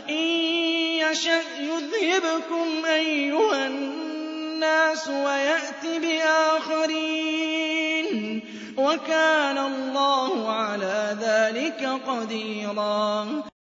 إِن يَشَأْ يُذْهِبْكُمْ أَيُّهَا النَّاسُ وَيَأْتِ بِآخَرِينَ ۚ وَكَانَ اللَّهُ عَلَىٰ ذَٰلِكَ قَدِيرًا